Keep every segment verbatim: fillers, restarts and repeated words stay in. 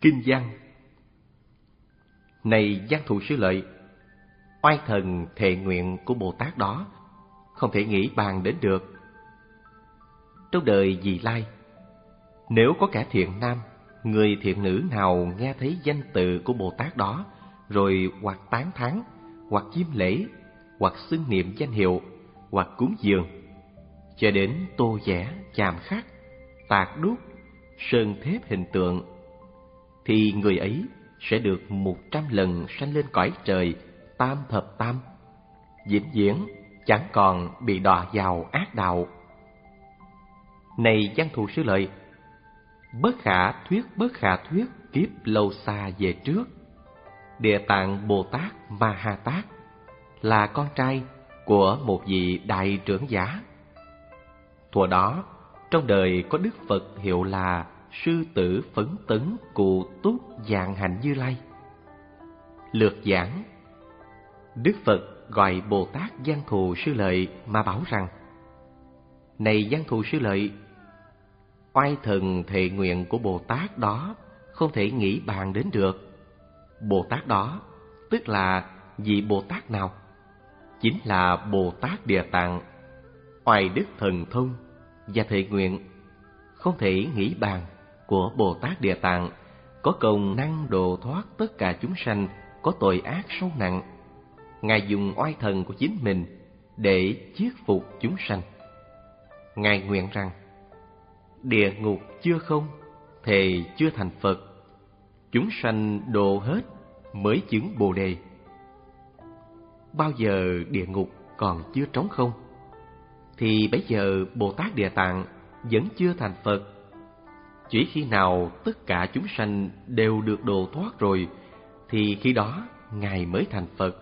Kinh văn. Này Văn Thù Sư Lợi, oai thần thệ nguyện của Bồ Tát đó không thể nghĩ bàn đến được. Trong đời vị lai, nếu có kẻ thiện nam, người thiện nữ nào nghe thấy danh tự của Bồ Tát đó, rồi hoặc tán thán, hoặc chiêm lễ, hoặc xưng niệm danh hiệu, hoặc cúng dường, cho đến tô vẽ, chạm khắc, tạc đúc, sơn thép hình tượng, thì người ấy sẽ được một trăm lần sanh lên cõi trời tam thập tam, vĩnh viễn chẳng còn bị đọa vào ác đạo. Này Văn Thù Sư Lợi, bất khả thuyết bất khả thuyết kiếp lâu xa về trước, Địa Tạng Bồ Tát Ma Ha Tát là con trai của một vị đại trưởng giả. Thuở đó, trong đời có Đức Phật hiệu là Sư Tử Phấn Tấn Cụ Túc Dạng Hạnh Như Lai. Lược giảng, Đức Phật gọi Bồ Tát Văn Thù Sư Lợi mà bảo rằng: Này Văn Thù Sư Lợi, oai thần thệ nguyện của Bồ Tát đó không thể nghĩ bàn đến được. Bồ Tát đó tức là vị Bồ Tát nào? Chính là Bồ Tát Địa Tạng, oai đức thần thông và thệ nguyện không thể nghĩ bàn của Bồ Tát Địa Tạng có công năng độ thoát tất cả chúng sanh có tội ác sâu nặng. Ngài dùng oai thần của chính mình để chiết phục chúng sanh. Ngài nguyện rằng: địa ngục chưa không, thề chưa thành Phật, chúng sanh độ hết mới chứng Bồ Đề. Bao giờ địa ngục còn chưa trống không, thì bấy giờ Bồ Tát Địa Tạng vẫn chưa thành Phật. Chỉ khi nào tất cả chúng sanh đều được độ thoát rồi, thì khi đó Ngài mới thành Phật.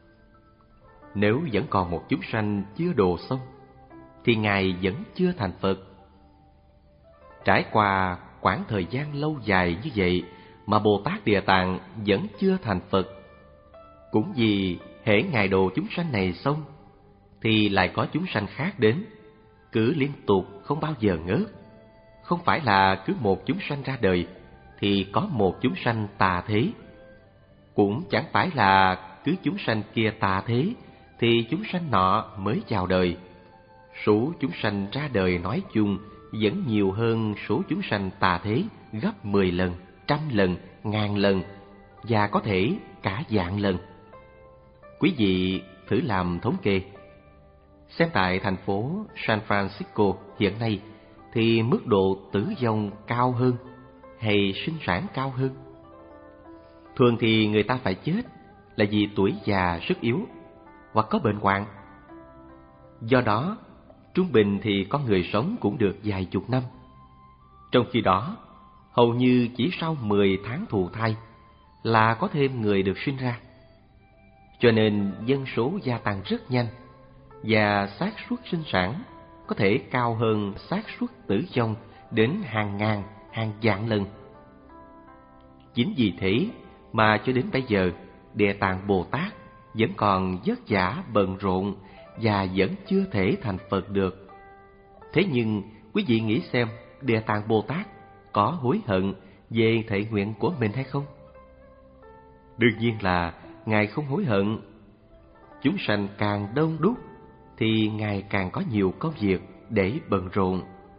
Nếu vẫn còn một chúng sanh chưa độ xong, thì Ngài vẫn chưa thành Phật. Trải qua quãng thời gian lâu dài như vậy mà Bồ Tát Địa Tạng vẫn chưa thành Phật, cũng vì hễ Ngài độ chúng sanh này xong, thì lại có chúng sanh khác đến, cứ liên tục không bao giờ ngớt. Không phải là cứ một chúng sanh ra đời thì có một chúng sanh tà thế, cũng chẳng phải là cứ chúng sanh kia tà thế thì chúng sanh nọ mới chào đời. Số chúng sanh ra đời nói chung vẫn nhiều hơn số chúng sanh tà thế gấp mười lần, trăm lần, ngàn lần, và có thể cả vạn lần. Quý vị thử làm thống kê, xem tại thành phố San Francisco hiện nay thì mức độ tử vong cao hơn hay sinh sản cao hơn? Thường thì người ta phải chết là vì tuổi già sức yếu hoặc có bệnh hoạn. Do đó, trung bình thì con người sống cũng được vài chục năm. Trong khi đó, hầu như chỉ sau mười tháng thụ thai là có thêm người được sinh ra. Cho nên dân số gia tăng rất nhanh, và xác suất sinh sản có thể cao hơn xác suất tử vong đến hàng ngàn, hàng vạn lần. Chính vì thế mà cho đến bây giờ, Địa Tạng Bồ Tát vẫn còn vất vả bận rộn và vẫn chưa thể thành Phật được. Thế nhưng quý vị nghĩ xem, Địa Tạng Bồ Tát có hối hận về thệ nguyện của mình hay không? Đương nhiên là Ngài không hối hận. Chúng sanh càng đông đúc thì Ngài càng có nhiều công việc để bận rộn.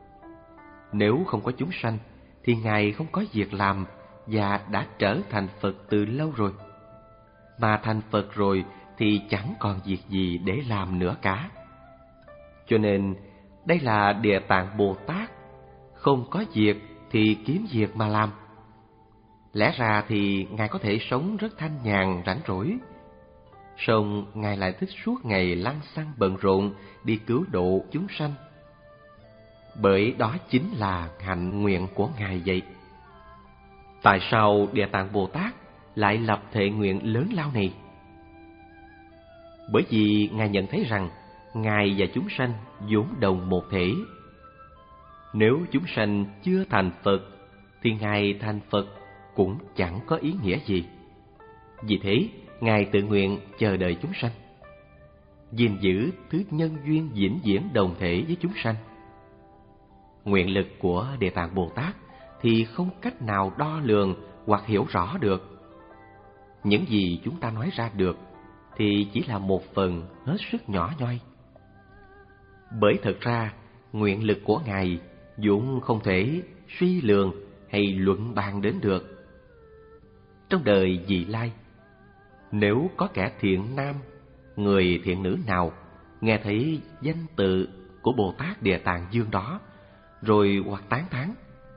Nếu không có chúng sanh thì Ngài không có việc làm và đã trở thành Phật từ lâu rồi. Mà thành Phật rồi thì chẳng còn việc gì để làm nữa cả. Cho nên đây là Địa Tạng Bồ Tát không có việc thì kiếm việc mà làm. Lẽ ra thì Ngài có thể sống rất thanh nhàn rảnh rỗi, song Ngài lại thích suốt ngày lăng xăng bận rộn đi cứu độ chúng sanh. Bởi đó chính là hạnh nguyện của Ngài vậy. Tại sao Địa Tạng Bồ Tát lại lập thệ nguyện lớn lao này? Bởi vì Ngài nhận thấy rằng Ngài và chúng sanh vốn đồng một thể. Nếu chúng sanh chưa thành Phật thì Ngài thành Phật cũng chẳng có ý nghĩa gì. Vì thế Ngài tự nguyện chờ đợi chúng sanh, gìn giữ thứ nhân duyên vĩnh viễn đồng thể với chúng sanh. Nguyện lực của Địa Tạng Bồ Tát thì không cách nào đo lường hoặc hiểu rõ được. Những gì chúng ta nói ra được thì chỉ là một phần hết sức nhỏ nhoi. Bởi thật ra, nguyện lực của Ngài vốn không thể suy lường hay luận bàn đến được. Trong đời vị lai, nếu có kẻ thiện nam, người thiện nữ nào nghe thấy danh tự của Bồ Tát Địa Tạng Dương đó, rồi hoặc tán thán.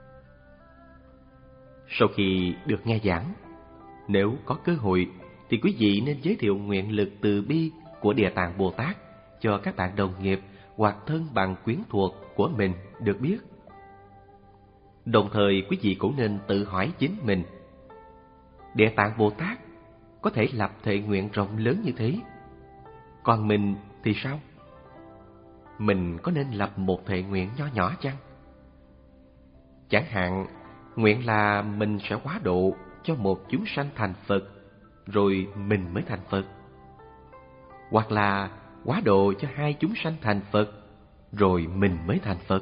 Sau khi được nghe giảng, nếu có cơ hội thì quý vị nên giới thiệu nguyện lực từ bi của Địa Tạng Bồ Tát cho các bạn đồng nghiệp hoặc thân bằng quyến thuộc của mình được biết. Đồng thời quý vị cũng nên tự hỏi chính mình, Địa Tạng Bồ Tát có thể lập thệ nguyện rộng lớn như thế, còn mình thì sao? Mình có nên lập một thệ nguyện nho nhỏ chăng? Chẳng hạn, nguyện là mình sẽ hóa độ cho một chúng sanh thành Phật, rồi mình mới thành Phật. Hoặc là hóa độ cho hai chúng sanh thành Phật, rồi mình mới thành Phật.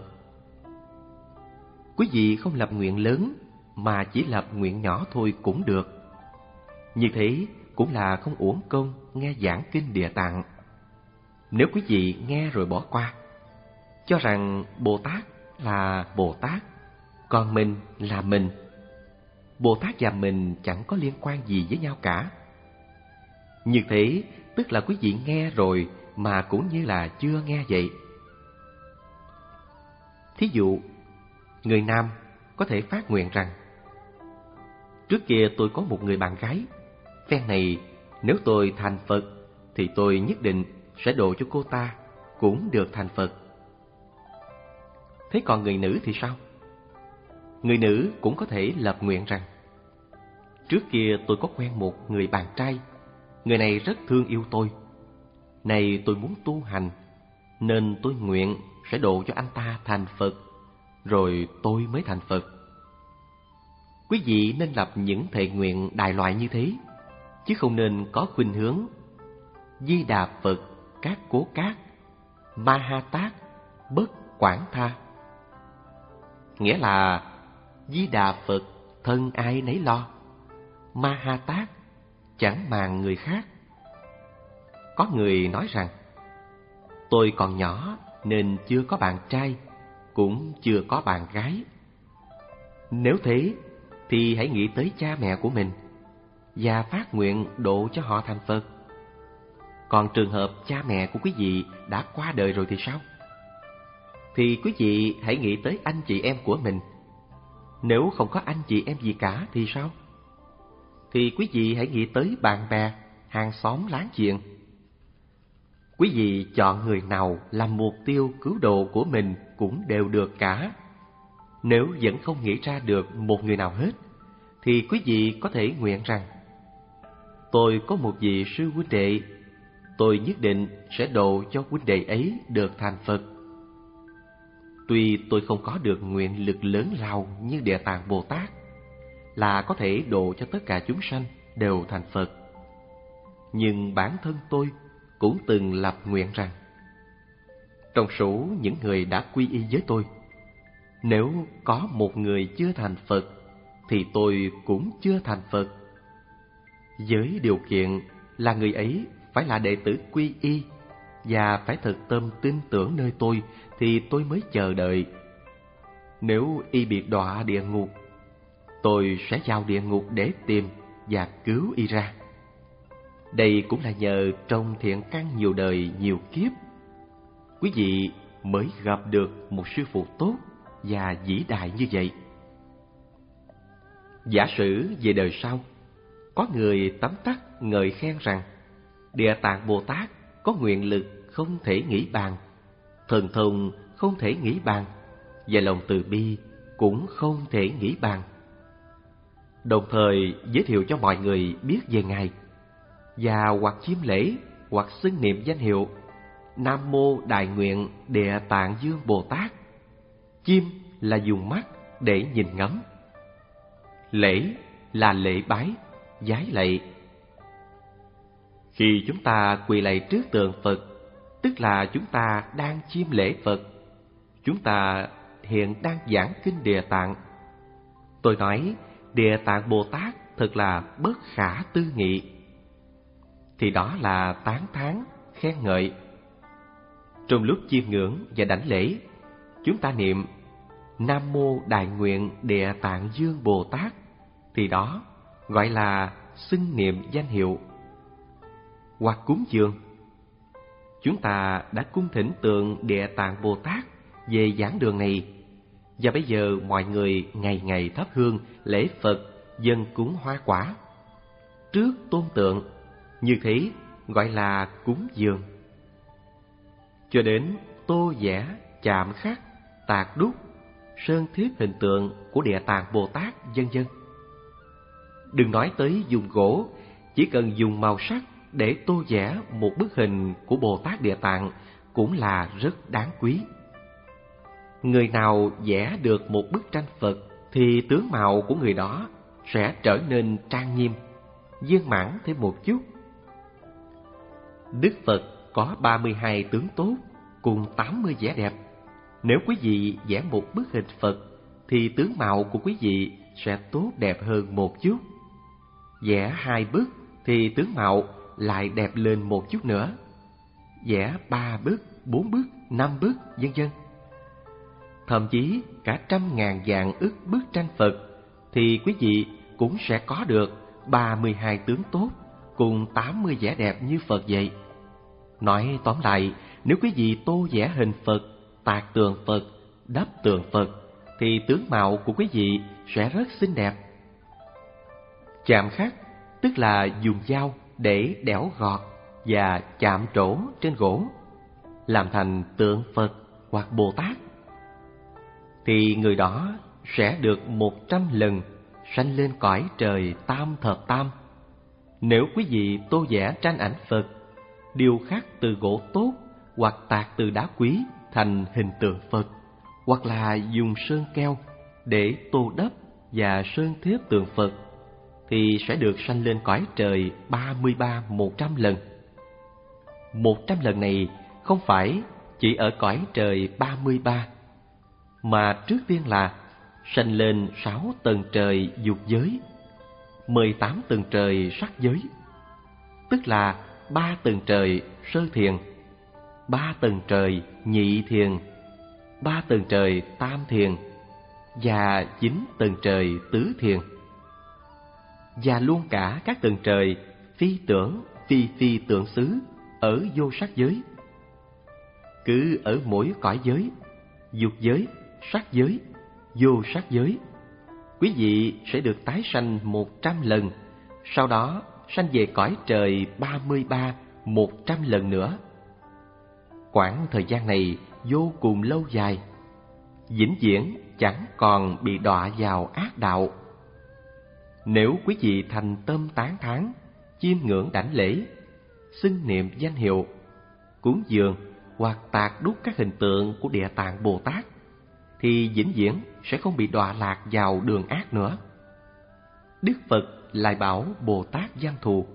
Quý vị không lập nguyện lớn, mà chỉ lập nguyện nhỏ thôi cũng được. Như thế cũng là không uổng công nghe giảng kinh Địa Tạng. Nếu quý vị nghe rồi bỏ qua, cho rằng Bồ Tát là Bồ Tát, còn mình là mình, Bồ Tát và mình chẳng có liên quan gì với nhau cả. Như thế tức là quý vị nghe rồi mà cũng như là chưa nghe vậy. Thí dụ, người nam có thể phát nguyện rằng, trước kia tôi có một người bạn gái, phen này nếu tôi thành Phật thì tôi nhất định sẽ độ cho cô ta cũng được thành Phật. Thế còn người nữ thì sao? Người nữ cũng có thể lập nguyện rằng, trước kia tôi có quen một người bạn trai, người này rất thương yêu tôi. Này tôi muốn tu hành, nên tôi nguyện sẽ độ cho anh ta thành Phật, rồi tôi mới thành Phật. Quý vị nên lập những thệ nguyện đại loại như thế, chứ không nên có khuynh hướng Di Đà Phật các cố cát, Ma Ha Tát bất quản tha. Nghĩa là Di Đà Phật thân ai nấy lo, Ma Ha Tát chẳng màng người khác. Có người nói rằng, tôi còn nhỏ nên chưa có bạn trai, cũng chưa có bạn gái. Nếu thế thì hãy nghĩ tới cha mẹ của mình và phát nguyện độ cho họ thành Phật. Còn trường hợp cha mẹ của quý vị đã qua đời rồi thì sao? Thì quý vị hãy nghĩ tới anh chị em của mình. Nếu không có anh chị em gì cả thì sao? Thì quý vị hãy nghĩ tới bạn bè, hàng xóm láng giềng. Quý vị chọn người nào làm mục tiêu cứu độ của mình cũng đều được cả. Nếu vẫn không nghĩ ra được một người nào hết, thì quý vị có thể nguyện rằng, tôi có một vị sư huynh đệ, tôi nhất định sẽ độ cho huynh đệ ấy được thành Phật. Tuy tôi không có được nguyện lực lớn lao như Địa Tạng Bồ Tát, là có thể độ cho tất cả chúng sanh đều thành Phật, nhưng bản thân tôi cũng từng lập nguyện rằng, trong số những người đã quy y với tôi, nếu có một người chưa thành Phật, thì tôi cũng chưa thành Phật. Với điều kiện là người ấy phải là đệ tử quy y và phải thật tâm tin tưởng nơi tôi, thì tôi mới chờ đợi. Nếu y bị đọa địa ngục, tôi sẽ vào địa ngục để tìm và cứu y ra. Đây cũng là nhờ trong thiện căn nhiều đời nhiều kiếp, quý vị mới gặp được một sư phụ tốt và vĩ đại như vậy. Giả sử về đời sau, có người tấm tắc ngợi khen rằng Địa Tạng Bồ Tát có nguyện lực không thể nghĩ bàn, thần thông không thể nghĩ bàn, và lòng từ bi cũng không thể nghĩ bàn. Đồng thời giới thiệu cho mọi người biết về Ngài, và hoặc chiêm lễ hoặc xưng niệm danh hiệu Nam Mô Đại Nguyện Địa Tạng Dương Bồ Tát. Chiêm là dùng mắt để nhìn ngắm, lễ là lễ bái, vái lạy. Khi chúng ta quỳ lạy trước tượng Phật, tức là chúng ta đang chiêm lễ Phật. Chúng ta hiện đang giảng kinh Địa Tạng. Tôi nói Địa Tạng Bồ Tát thật là bất khả tư nghị, thì đó là tán thán, khen ngợi. Trong lúc chiêm ngưỡng và đảnh lễ, chúng ta niệm Nam Mô Đại Nguyện Địa Tạng Dương Bồ Tát, thì đó gọi là xưng niệm danh hiệu. Hoặc cúng dường, chúng ta đã cung thỉnh tượng Địa Tạng Bồ Tát về giảng đường này, và bây giờ mọi người ngày ngày thắp hương lễ Phật, dâng cúng hoa quả trước tôn tượng, như thế gọi là cúng dường. Cho đến tô vẽ, chạm khắc, tạc đúc, sơn thiếp hình tượng của Địa Tạng Bồ Tát, vân vân. Đừng nói tới dùng gỗ, chỉ cần dùng màu sắc để tô vẽ một bức hình của Bồ Tát Địa Tạng cũng là rất đáng quý. Người nào vẽ được một bức tranh Phật thì tướng mạo của người đó sẽ trở nên trang nghiêm, viên mãn thêm một chút. Đức Phật có ba mươi hai tướng tốt cùng tám mươi vẻ đẹp. Nếu quý vị vẽ một bức hình Phật thì tướng mạo của quý vị sẽ tốt đẹp hơn một chút. Vẽ hai bức thì tướng mạo lại đẹp lên một chút nữa. Vẽ ba bức, bốn bức, năm bức, vân vân. Thậm chí cả trăm ngàn vạn ức bức tranh Phật thì quý vị cũng sẽ có được ba mươi hai tướng tốt cùng tám mươi vẻ đẹp như Phật vậy. Nói tóm lại, nếu quý vị tô vẽ hình Phật, tạc tượng Phật, đắp tượng Phật thì tướng mạo của quý vị sẽ rất xinh đẹp. Chạm khắc tức là dùng dao để đẽo gọt và chạm trổ trên gỗ, làm thành tượng Phật hoặc Bồ Tát, thì người đó sẽ được một trăm lần sanh lên cõi trời tam thập tam. Nếu quý vị tô vẽ tranh ảnh Phật, điêu khắc từ gỗ tốt hoặc tạc từ đá quý thành hình tượng Phật, hoặc là dùng sơn keo để tô đắp và sơn thiếp tượng Phật, thì sẽ được sanh lên cõi trời ba mươi ba một trăm lần. Một trăm lần này không phải chỉ ở cõi trời ba mươi ba, mà trước tiên là sanh lên sáu tầng trời dục giới, mười tám tầng trời sắc giới, tức là ba tầng trời sơ thiền, ba tầng trời nhị thiền, ba tầng trời tam thiền và chín tầng trời tứ thiền, và luôn cả các tầng trời phi tưởng, phi phi tưởng xứ ở vô sắc giới. Cứ ở mỗi cõi giới, dục giới, sắc giới, vô sắc giới, quý vị sẽ được tái sanh một trăm lần, sau đó sanh về cõi trời ba mươi ba một trăm lần nữa. Quãng thời gian này vô cùng lâu dài, vĩnh viễn chẳng còn bị đọa vào ác đạo. Nếu quý vị thành tâm tán thán, chiêm ngưỡng đảnh lễ, xưng niệm danh hiệu, cúng dường hoặc tạc đúc các hình tượng của Địa Tạng Bồ Tát, thì vĩnh viễn sẽ không bị đọa lạc vào đường ác nữa. Đức Phật lại bảo Bồ Tát Văn Thù: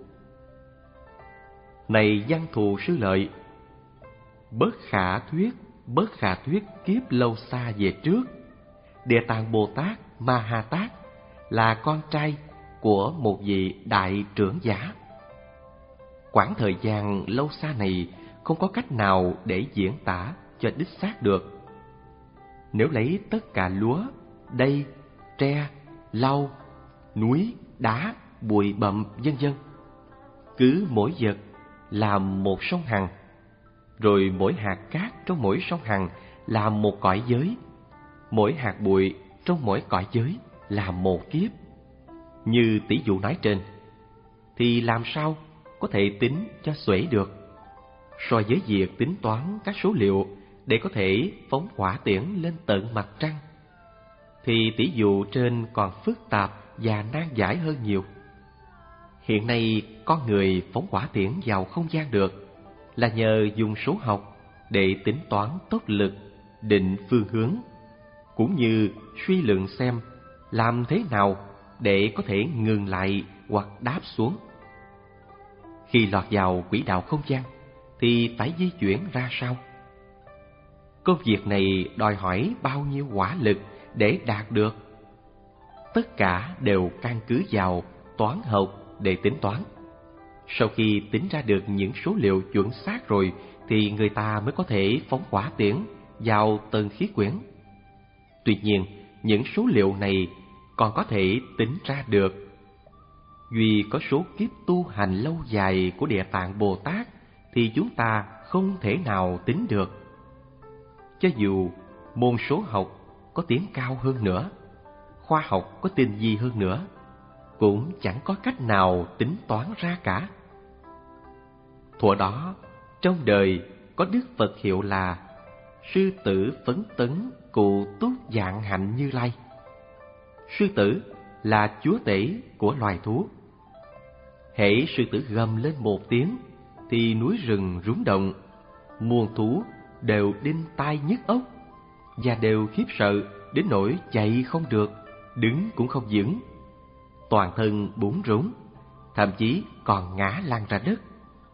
Này Văn Thù Sư Lợi, bất khả thuyết, bất khả thuyết kiếp lâu xa về trước, Địa Tạng Bồ Tát Ma Ha Tát là con trai của một vị đại trưởng giả. Quãng thời gian lâu xa này không có cách nào để diễn tả cho đích xác được. Nếu lấy tất cả lúa, đầy, tre, lau, núi, đá, bụi bặm, vân vân, cứ mỗi vật làm một sông Hằng, rồi mỗi hạt cát trong mỗi sông Hằng là một cõi giới, mỗi hạt bụi trong mỗi cõi giới là một kiếp, như tỷ dụ nói trên, thì làm sao có thể tính cho xuể được. So với việc tính toán các số liệu để có thể phóng hỏa tiễn lên tận mặt trăng, thì tỷ dụ trên còn phức tạp và nan giải hơn nhiều. Hiện nay con người phóng hỏa tiễn vào không gian được là nhờ dùng số học để tính toán tốc lực, định phương hướng, cũng như suy luận xem làm thế nào để có thể ngừng lại hoặc đáp xuống. Khi lọt vào quỹ đạo không gian thì phải di chuyển ra sao? Công việc này đòi hỏi bao nhiêu hỏa lực để đạt được? tất cả đều căn cứ vào toán học để tính toán. Sau khi tính ra được những số liệu chuẩn xác rồi thì người ta mới có thể phóng hỏa tiễn vào tầng khí quyển. Tuy nhiên, những số liệu này còn có thể tính ra được. Duy có số kiếp tu hành lâu dài của Địa Tạng Bồ Tát thì chúng ta không thể nào tính được. Cho dù môn số học có tiến cao hơn nữa, khoa học có tinh vi hơn nữa, cũng chẳng có cách nào tính toán ra cả. Thuở đó, trong đời có Đức Phật hiệu là Sư Tử Phấn Tấn Cụ Túc Dạng Hạnh Như Lai. Sư tử là chúa tể của loài thú. Hễ sư tử gầm lên một tiếng thì núi rừng rúng động, muôn thú đều đinh tai nhức óc và đều khiếp sợ đến nỗi chạy không được, đứng cũng không vững, toàn thân bủn rủn, thậm chí còn ngã lăn ra đất.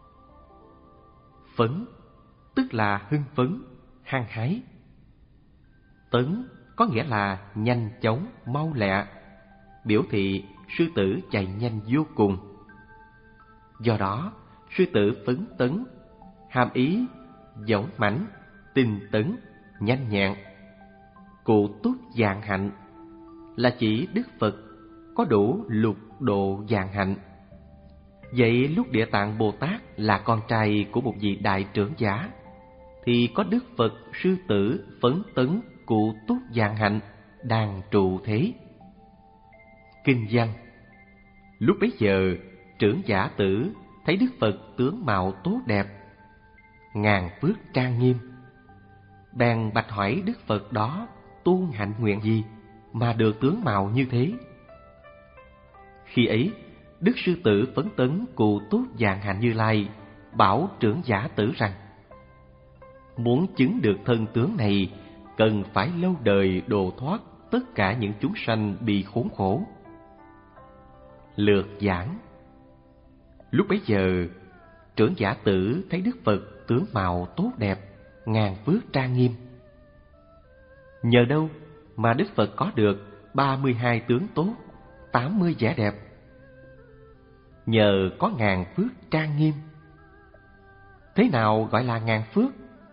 Phấn tức là hưng phấn, hăng hái. Tấn có nghĩa là nhanh chóng, mau lẹ, biểu thị sư tử chạy nhanh vô cùng. Do đó, sư tử phấn tấn hàm ý dũng mãnh, tinh tấn, nhanh nhẹn. Cụ túc dạng hạnh là chỉ Đức Phật có đủ lục độ dạng hạnh. Vậy lúc Địa Tạng Bồ Tát là con trai của một vị đại trưởng giả thì có Đức Phật sư tử phấn tấn cụ túc dạng hạnh đang trụ thế. Kinh văn: lúc bấy giờ trưởng giả tử thấy Đức Phật tướng mạo tốt đẹp, ngàn phước trang nghiêm, bèn bạch hỏi Đức Phật đó tu hạnh nguyện gì mà được tướng mạo như thế. Khi ấy, Đức Sư Tử Phấn Tấn Cụ Túc Dạng Hạnh Như Lai bảo trưởng giả tử rằng: muốn chứng được thân tướng này, cần phải lâu đời độ thoát tất cả những chúng sanh bị khốn khổ. Lược giảng: lúc bấy giờ, trưởng giả tử thấy Đức Phật tướng mạo tốt đẹp, ngàn phước trang nghiêm. Nhờ đâu mà Đức Phật có được ba mươi hai tướng tốt, tám mươi vẻ đẹp? Nhờ có ngàn phước trang nghiêm. Thế nào gọi là ngàn phước?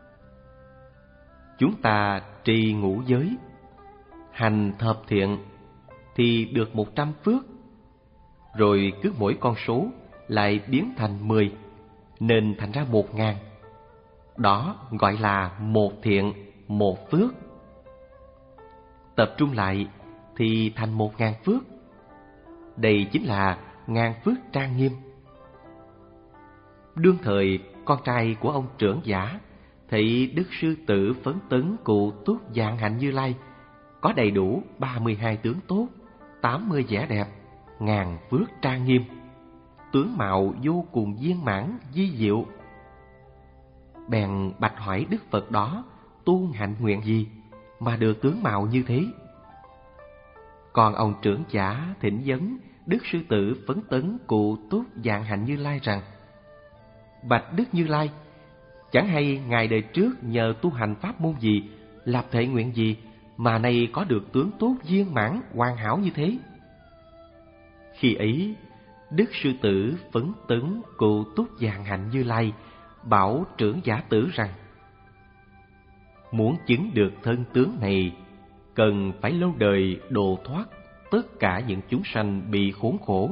Chúng ta trì ngũ giới, hành thập thiện thì được một trăm phước, rồi cứ mỗi con số lại biến thành mười, nên thành ra một ngàn. Đó gọi là một thiện, một phước. Tập trung lại thì thành một ngàn phước. Đây chính là ngàn phước trang nghiêm. Đương thời, con trai của ông trưởng giả thấy Đức Sư Tử Phấn Tấn Cụ Túc Dạng Hạnh Như Lai có đầy đủ ba mươi hai tướng tốt, tám mươi vẻ đẹp, ngàn phước trang nghiêm, tướng mạo vô cùng viên mãn, vi diệu. Bèn bạch hỏi Đức Phật đó tu hạnh nguyện gì mà được tướng mạo như thế. Còn ông trưởng giả thỉnh vấn Đức Sư Tử Phấn Tấn Cụ Túc Dạng Hạnh Như Lai rằng: bạch Đức Như Lai, chẳng hay ngài đời trước nhờ tu hành pháp môn gì, lập thể nguyện gì mà nay có được tướng tốt viên mãn hoàn hảo như thế? Khi ấy, Đức Sư Tử Phấn Tấn Cụ Túc Dạng Hạnh Như Lai bảo trưởng giả tử rằng: muốn chứng được thân tướng này, cần phải lâu đời độ thoát tất cả những chúng sanh bị khốn khổ.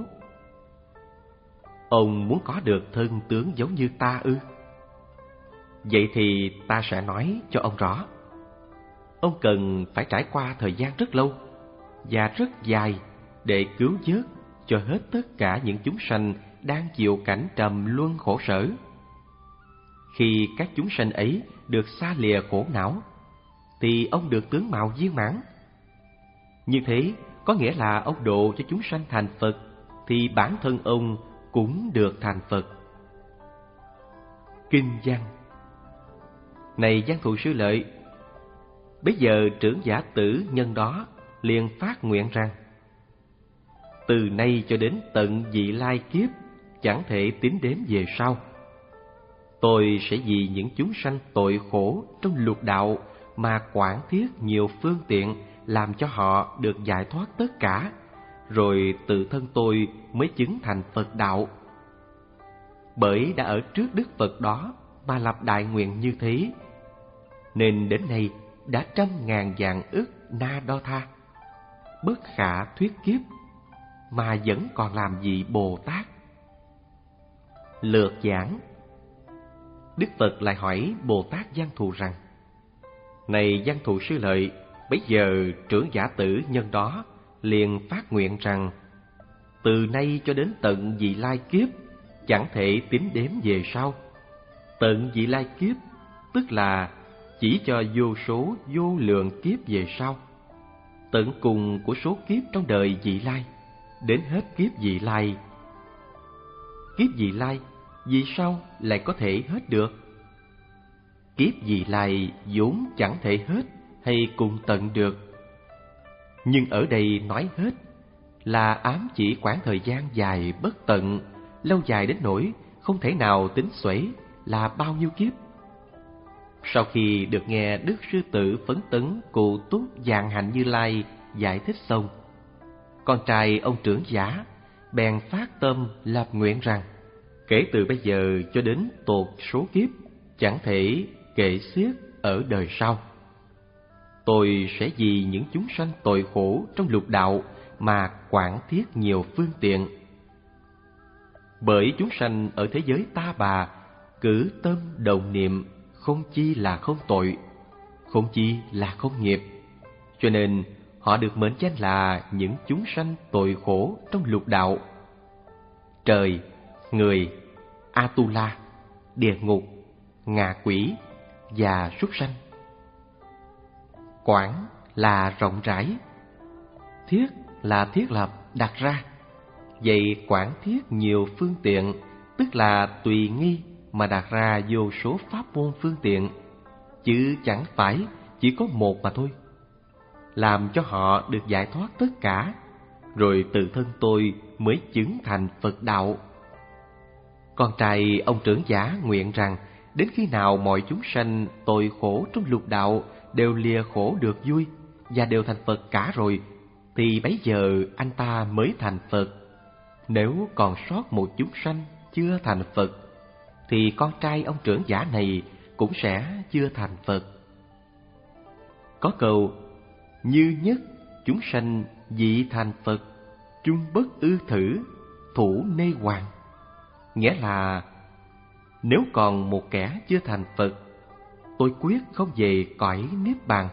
Ông muốn có được thân tướng giống như ta ư? Vậy thì ta sẽ nói cho ông rõ. Ông cần phải trải qua thời gian rất lâu và rất dài để cứu vớt cho hết tất cả những chúng sanh đang chịu cảnh trầm luân khổ sở. Khi các chúng sanh ấy được xa lìa khổ não, thì ông được tướng mạo viên mãn. Như thế có nghĩa là ông độ cho chúng sanh thành Phật, thì bản thân ông cũng được thành Phật. Kinh văn: này Văn Thù Sư Lợi, bây giờ trưởng giả tử nhân đó liền phát nguyện rằng: từ nay cho đến tận vị lai kiếp, chẳng thể tính đếm về sau, tôi sẽ vì những chúng sanh tội khổ trong lục đạo mà quản thiết nhiều phương tiện làm cho họ được giải thoát tất cả rồi tự thân tôi mới chứng thành Phật đạo. Bởi đã ở trước Đức Phật đó mà lập đại nguyện như thế, nên đến nay đã trăm ngàn vạn ức na đo tha, bất khả thuyết kiếp, mà vẫn còn làm gì Bồ Tát. Lược giảng. Đức Phật lại hỏi Bồ Tát Văn Thù rằng: Này Văn Thù Sư Lợi, bấy giờ trưởng giả tử nhân đó liền phát nguyện rằng: Từ nay cho đến tận vị lai kiếp, chẳng thể tính đếm về sau. Tận vị lai kiếp tức là chỉ cho vô số vô lượng kiếp về sau. Tận cùng của số kiếp trong đời vị lai, đến hết kiếp vị lai. Kiếp vị lai vì sao lại có thể hết được? Kiếp vị lai vốn chẳng thể hết hay cùng tận được. Nhưng ở đây nói hết là ám chỉ quãng thời gian dài bất tận, lâu dài đến nỗi không thể nào tính xuể là bao nhiêu kiếp. Sau khi được nghe Đức Sư Tử Phấn Tấn Cụ Túc Vạn Hạnh Như Lai giải thích xong, con trai ông trưởng giả bèn phát tâm lập nguyện rằng: Kể từ bây giờ cho đến tột số kiếp, chẳng thể kể xiết ở đời sau, tôi sẽ vì những chúng sanh tội khổ trong lục đạo mà quảng thiết nhiều phương tiện. Bởi chúng sanh ở thế giới ta bà cử tâm đồng niệm, không chi là không tội, không chi là không nghiệp, cho nên họ được mệnh danh là những chúng sanh tội khổ trong lục đạo. Trời, người, Atula, địa ngục, ngạ quỷ và súc sanh. Quảng là rộng rãi, thiết là thiết lập đặt ra. Vậy quảng thiết nhiều phương tiện tức là tùy nghi mà đặt ra vô số pháp môn phương tiện, chứ chẳng phải chỉ có một mà thôi, làm cho họ được giải thoát tất cả, rồi tự thân tôi mới chứng thành Phật đạo. Con trai ông trưởng giả nguyện rằng đến khi nào mọi chúng sanh tội khổ trong lục đạo đều lìa khổ được vui và đều thành Phật cả rồi, thì bấy giờ anh ta mới thành Phật. Nếu còn sót một chúng sanh chưa thành Phật, thì con trai ông trưởng giả này cũng sẽ chưa thành Phật. Có câu: Như nhất chúng sanh dị thành Phật, chung bất ư thử, thủ nê hoàng. Nghĩa là nếu còn một kẻ chưa thành Phật, tôi quyết không về cõi Niết Bàn.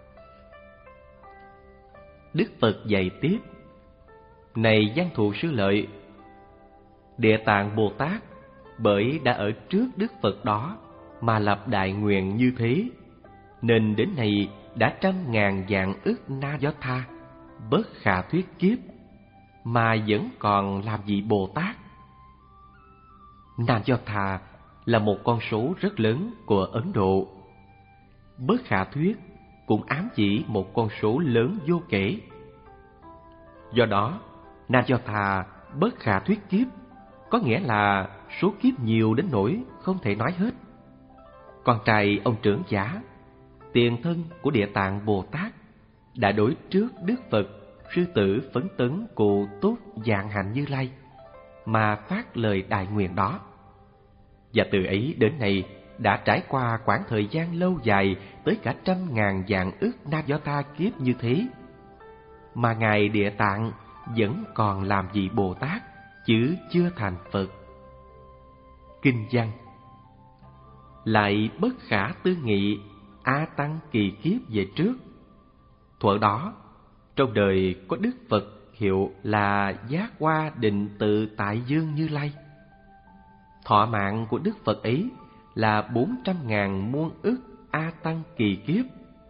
Đức Phật dạy tiếp: Này Văn Thù Sư Lợi, Địa Tạng Bồ Tát bởi đã ở trước Đức Phật đó mà lập đại nguyện như thế, nên đến nay đã trăm ngàn vạn ức na do tha, bất khả thuyết kiếp, mà vẫn còn làm gì Bồ Tát. Na do tha là một con số rất lớn của Ấn Độ. Bất khả thuyết cũng ám chỉ một con số lớn vô kể. Do đó, na do tha bất khả thuyết kiếp có nghĩa là số kiếp nhiều đến nỗi không thể nói hết. Con trai ông trưởng giả, tiền thân của Địa Tạng Bồ Tát, đã đối trước Đức Phật Sư Tử Phấn Tấn Cụ Túc Vạn Hạnh Như Lai mà phát lời đại nguyện đó. Và từ ấy đến nay đã trải qua quãng thời gian lâu dài tới cả trăm ngàn vạn ức na do tha kiếp như thế, mà Ngài Địa Tạng vẫn còn làm gì Bồ Tát, chứ chưa thành Phật. Kinh văn: Lại bất khả tư nghị A Tăng kỳ kiếp về trước. Thuở đó, trong đời có Đức Phật hiệu là Giác Hoa Định Tự Tại Dương Như Lai. Thọ mạng của Đức Phật ấy là bốn trăm ngàn muôn ức A Tăng kỳ kiếp.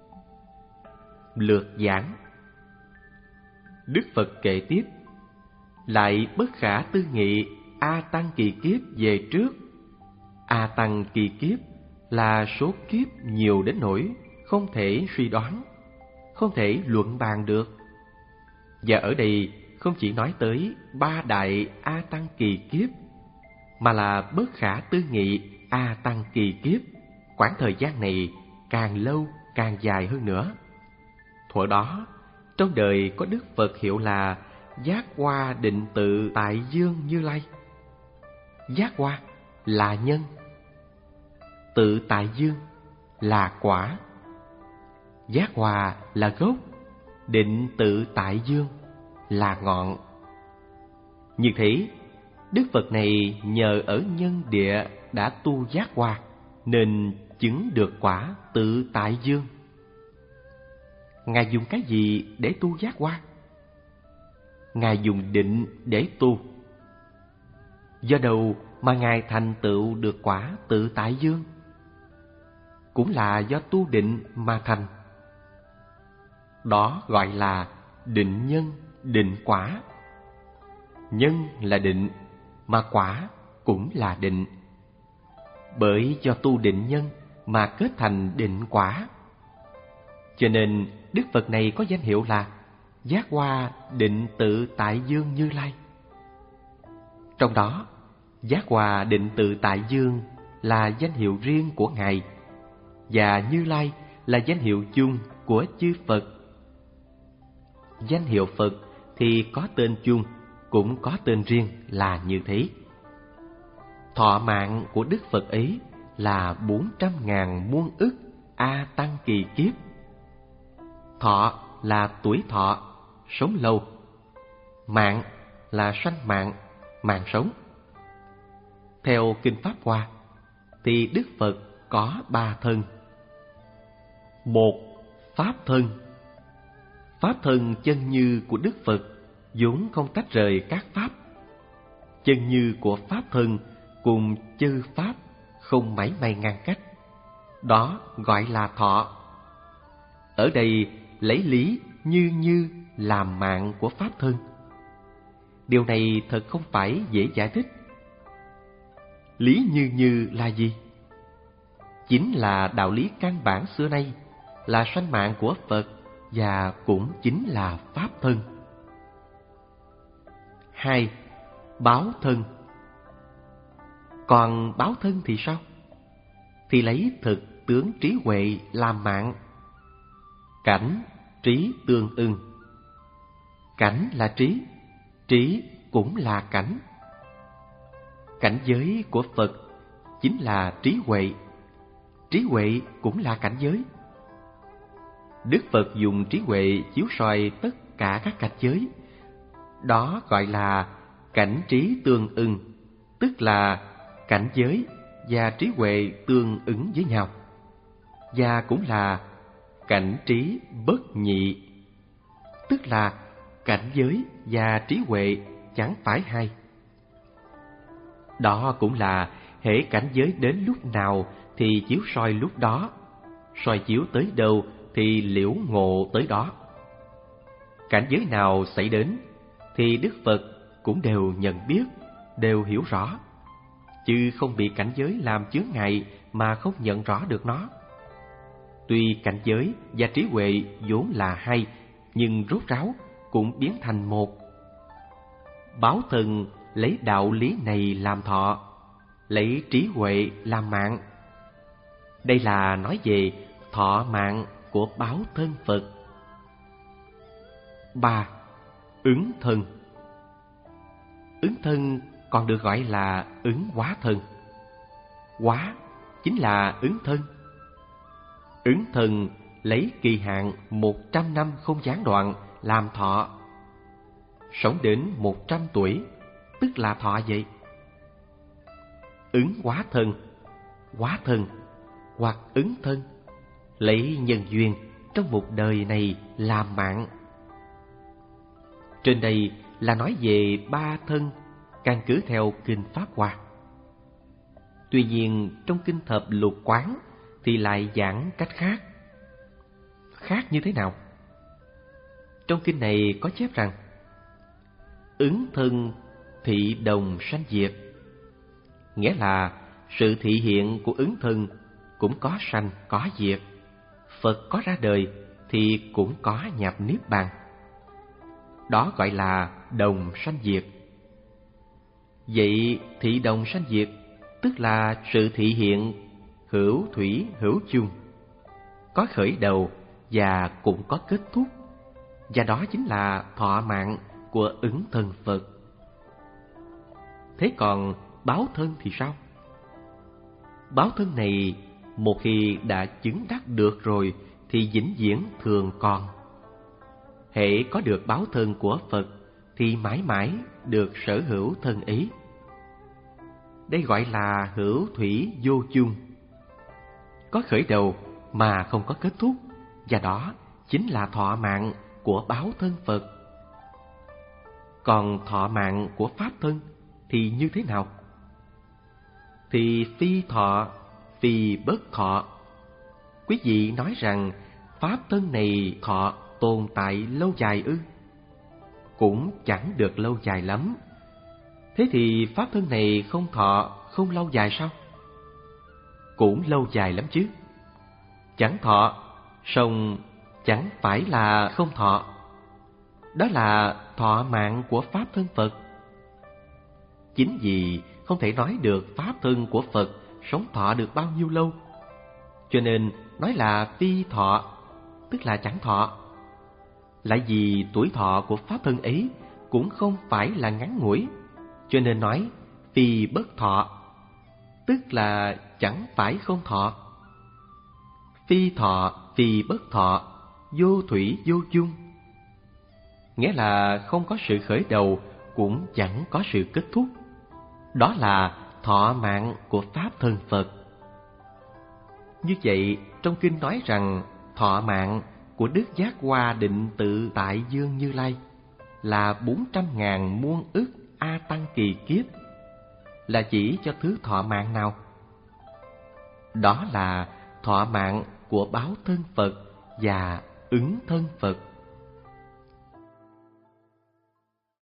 Lược giảng. Đức Phật kể tiếp: Lại bất khả tư nghị A Tăng kỳ kiếp về trước. A Tăng kỳ kiếp là số kiếp nhiều đến nỗi không thể suy đoán, không thể luận bàn được. Và ở đây không chỉ nói tới ba đại A Tăng kỳ kiếp, mà là bất khả tư nghị A Tăng kỳ kiếp. Quãng thời gian này càng lâu càng dài hơn nữa. Thuở đó, trong đời có Đức Phật hiệu là Giác Hoa Định Tự Tại Dương Như Lai. Giác Hoa là nhân, Tự Tại Dương là quả. Giác Hoa là gốc, Định Tự Tại Dương là ngọn. Như thế, Đức Phật này nhờ ở nhân địa đã tu giác hoa nên chứng được quả Tự Tại Dương. Ngài dùng cái gì để tu giác hoa? Ngài dùng định để tu. Do đâu mà Ngài thành tựu được quả Tự Tại Dương? Cũng là do tu định mà thành. Đó gọi là định nhân, định quả. Nhân là định, mà quả cũng là định. Bởi do tu định nhân mà kết thành định quả. Cho nên Đức Phật này có danh hiệu là Giác Hoa Định Tự Tại Dương Như Lai. Trong đó, Giác Hoa Định Tự Tại Dương là danh hiệu riêng của Ngài, và Như Lai là danh hiệu chung của chư Phật. Danh hiệu Phật thì có tên chung, cũng có tên riêng là như thế. Thọ mạng của Đức Phật ấy là bốn trăm ngàn muôn ức A Tăng kỳ kiếp. Thọ là tuổi thọ, sống lâu. Mạng là sanh mạng, mạng sống. Theo Kinh Pháp Hoa thì Đức Phật có ba thân. Một, Pháp thân. Pháp thân chân như của Đức Phật vốn không tách rời các Pháp. Chân như của Pháp thân cùng chư Pháp không mảy may ngăn cách. Đó gọi là thọ. Ở đây lấy lý như như làm mạng của Pháp thân. Điều này thật không phải dễ giải thích. Lý như như là gì? Chính là đạo lý căn bản xưa nay, là sanh mạng của Phật, và cũng chính là Pháp thân. Hai, báo thân. Còn báo thân thì sao? Thì lấy thực tướng trí huệ làm mạng. Cảnh, trí tương ưng. Cảnh là trí, trí cũng là cảnh. Cảnh giới của Phật chính là trí huệ, trí huệ cũng là cảnh giới. Đức Phật dùng trí huệ chiếu soi tất cả các cảnh giới. Đó gọi là cảnh trí tương ưng, tức là cảnh giới và trí huệ tương ứng với nhau, và cũng là cảnh trí bất nhị, tức là cảnh giới và trí huệ chẳng phải hai. Đó cũng là hễ cảnh giới đến lúc nào thì chiếu soi lúc đó, soi chiếu tới đâu thì liễu ngộ tới đó. Cảnh giới nào xảy đến thì Đức Phật cũng đều nhận biết, đều hiểu rõ, chứ không bị cảnh giới làm chướng ngại mà không nhận rõ được nó. Tuy cảnh giới và trí huệ vốn là hai, nhưng rốt ráo cũng biến thành một. Báo thân lấy đạo lý này làm thọ, lấy trí huệ làm mạng. Đây là nói về thọ mạng của báo thân Phật. Ba, ứng thân. Ứng thân còn được gọi là ứng hóa thân. Hóa chính là ứng thân. Ứng thân lấy kỳ hạn một trăm năm không gián đoạn làm thọ. Sống đến một trăm tuổi, tức là thọ vậy. Ứng hóa thân, hóa thân hoặc ứng thân, lấy nhân duyên trong một đời này làm mạng. Trên đây là nói về ba thân căn cứ theo Kinh Pháp Hoa. Tuy nhiên trong Kinh Thập Lục Quán thì lại giảng cách khác. Khác như thế nào? Trong kinh này có chép rằng ứng thân thị đồng sanh diệt, nghĩa là sự thị hiện của ứng thân cũng có sanh có diệt. Phật có ra đời thì cũng có nhập niết bàn. Đó gọi là đồng sanh diệt. Vậy thị đồng sanh diệt tức là sự thị hiện hữu thủy hữu chung, có khởi đầu và cũng có kết thúc, và đó chính là thọ mạng của ứng thân Phật. Thế còn báo thân thì sao? Báo thân này một khi đã chứng đắc được rồi thì vĩnh viễn thường còn. Hễ có được báo thân của Phật thì mãi mãi được sở hữu thân ấy. Đây gọi là hữu thủy vô chung, có khởi đầu mà không có kết thúc, và đó chính là thọ mạng của báo thân Phật. Còn thọ mạng của pháp thân thì như thế nào? Thì phi thọ, phi bất thọ. Quý vị nói rằng pháp thân này thọ tồn tại lâu dài ư? Cũng chẳng được lâu dài lắm. Thế thì pháp thân này không thọ, không lâu dài sao? Cũng lâu dài lắm chứ. Chẳng thọ, song chẳng phải là không thọ. Đó là thọ mạng của pháp thân Phật. Chính vì không thể nói được pháp thân của Phật sống thọ được bao nhiêu lâu, cho nên nói là phi thọ, tức là chẳng thọ. Lại vì tuổi thọ của pháp thân ấy cũng không phải là ngắn ngủi, cho nên nói phi bất thọ, tức là chẳng phải không thọ. Phi thọ, phi bất thọ, vô thủy vô chung, nghĩa là không có sự khởi đầu, cũng chẳng có sự kết thúc. Đó là thọ mạng của pháp thân Phật. Như vậy, trong kinh nói rằng thọ mạng của Đức Giác Hoa Định Tự Tại Dương Như Lai là bốn trăm ngàn muôn ức A Tăng kỳ kiếp, là chỉ cho thứ thọ mạng nào? Đó là thọ mạng của báo thân Phật và ứng thân Phật.